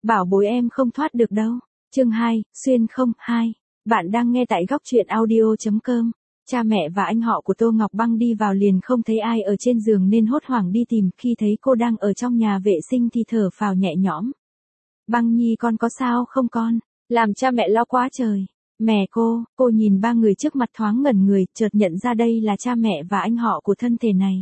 Bảo bối em không thoát được đâu. Chương 2, xuyên không, 2. Bạn đang nghe tại góc truyện audio.com. Cha mẹ và anh họ của Tô Ngọc Băng đi vào liền không thấy ai ở trên giường nên hốt hoảng đi tìm, khi thấy cô đang ở trong nhà vệ sinh thì thở phào nhẹ nhõm. Băng Nhi con có sao không con? Làm cha mẹ lo quá trời. Mẹ cô nhìn ba người trước mặt thoáng ngẩn người, chợt nhận ra đây là cha mẹ và anh họ của thân thể này.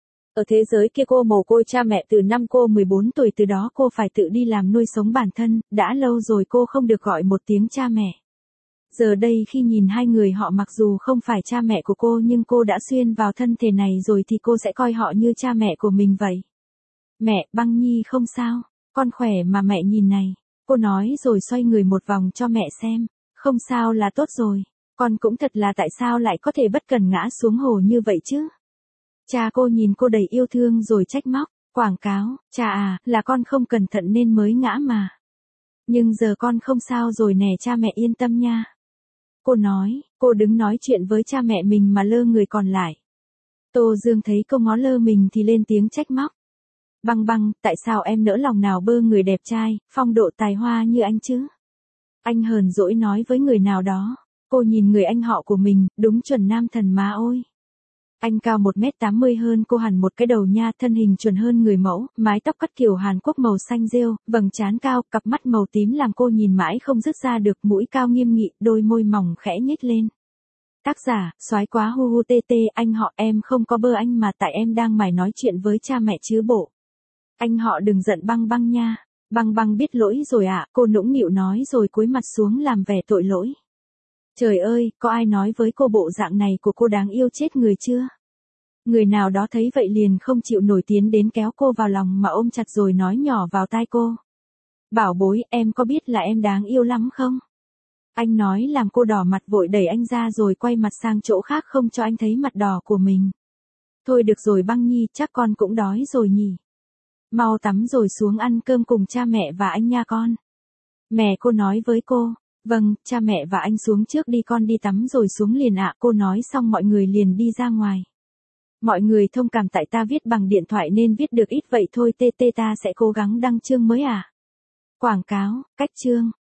Ở thế giới kia cô mồ côi cha mẹ từ năm cô 14 tuổi, từ đó cô phải tự đi làm nuôi sống bản thân, đã lâu rồi cô không được gọi một tiếng cha mẹ. Giờ đây khi nhìn hai người họ mặc dù không phải cha mẹ của cô nhưng cô đã xuyên vào thân thể này rồi thì cô sẽ coi họ như cha mẹ của mình vậy. Mẹ, Băng Nhi không sao, con khỏe mà mẹ nhìn này. Cô nói rồi xoay người một vòng cho mẹ xem. Không sao là tốt rồi, con cũng thật là tại sao lại có thể bất cần ngã xuống hồ như vậy chứ? Cha cô nhìn cô đầy yêu thương rồi trách móc, quảng cáo, cha à, là con không cẩn thận nên mới ngã mà. Nhưng giờ con không sao rồi nè, cha mẹ yên tâm nha. Cô nói, cô đứng nói chuyện với cha mẹ mình mà lơ người còn lại. Tô Dương thấy cô ngó lơ mình thì lên tiếng trách móc. Băng Băng, tại sao em nỡ lòng nào bơ người đẹp trai, phong độ tài hoa như anh chứ? Anh hờn dỗi nói với người nào đó. Cô nhìn người anh họ của mình, đúng chuẩn nam thần má ôi. Anh cao 1m80 hơn cô hẳn một cái đầu nha, thân hình chuẩn hơn người mẫu, mái tóc cắt kiểu Hàn Quốc màu xanh rêu, vầng trán cao, cặp mắt màu tím làm cô nhìn mãi không dứt ra được, mũi cao nghiêm nghị, đôi môi mỏng khẽ nhếch lên. Tác giả, soái quá hu hu tê tê, anh họ em không có bơ anh mà tại em đang mải nói chuyện với cha mẹ chứ bộ. Anh họ đừng giận Băng Băng nha. Băng Băng biết lỗi rồi ạ, cô nũng nịu nói rồi cúi mặt xuống làm vẻ tội lỗi. Trời ơi, có ai nói với cô bộ dạng này của cô đáng yêu chết người chưa? Người nào đó thấy vậy liền không chịu nổi tiến đến kéo cô vào lòng mà ôm chặt rồi nói nhỏ vào tai cô. Bảo bối, em có biết là em đáng yêu lắm không? Anh nói làm cô đỏ mặt vội đẩy anh ra rồi quay mặt sang chỗ khác không cho anh thấy mặt đỏ của mình. Thôi được rồi Băng Nhi, chắc con cũng đói rồi nhỉ? Mau tắm rồi xuống ăn cơm cùng cha mẹ và anh nha con. Mẹ cô nói với cô. Vâng, cha mẹ và anh xuống trước đi, con đi tắm rồi xuống liền ạ. Cô nói xong mọi người liền đi ra ngoài. Mọi người thông cảm tại ta viết bằng điện thoại nên viết được ít vậy thôi, tê ta sẽ cố gắng đăng chương mới à. Quảng cáo, cách chương.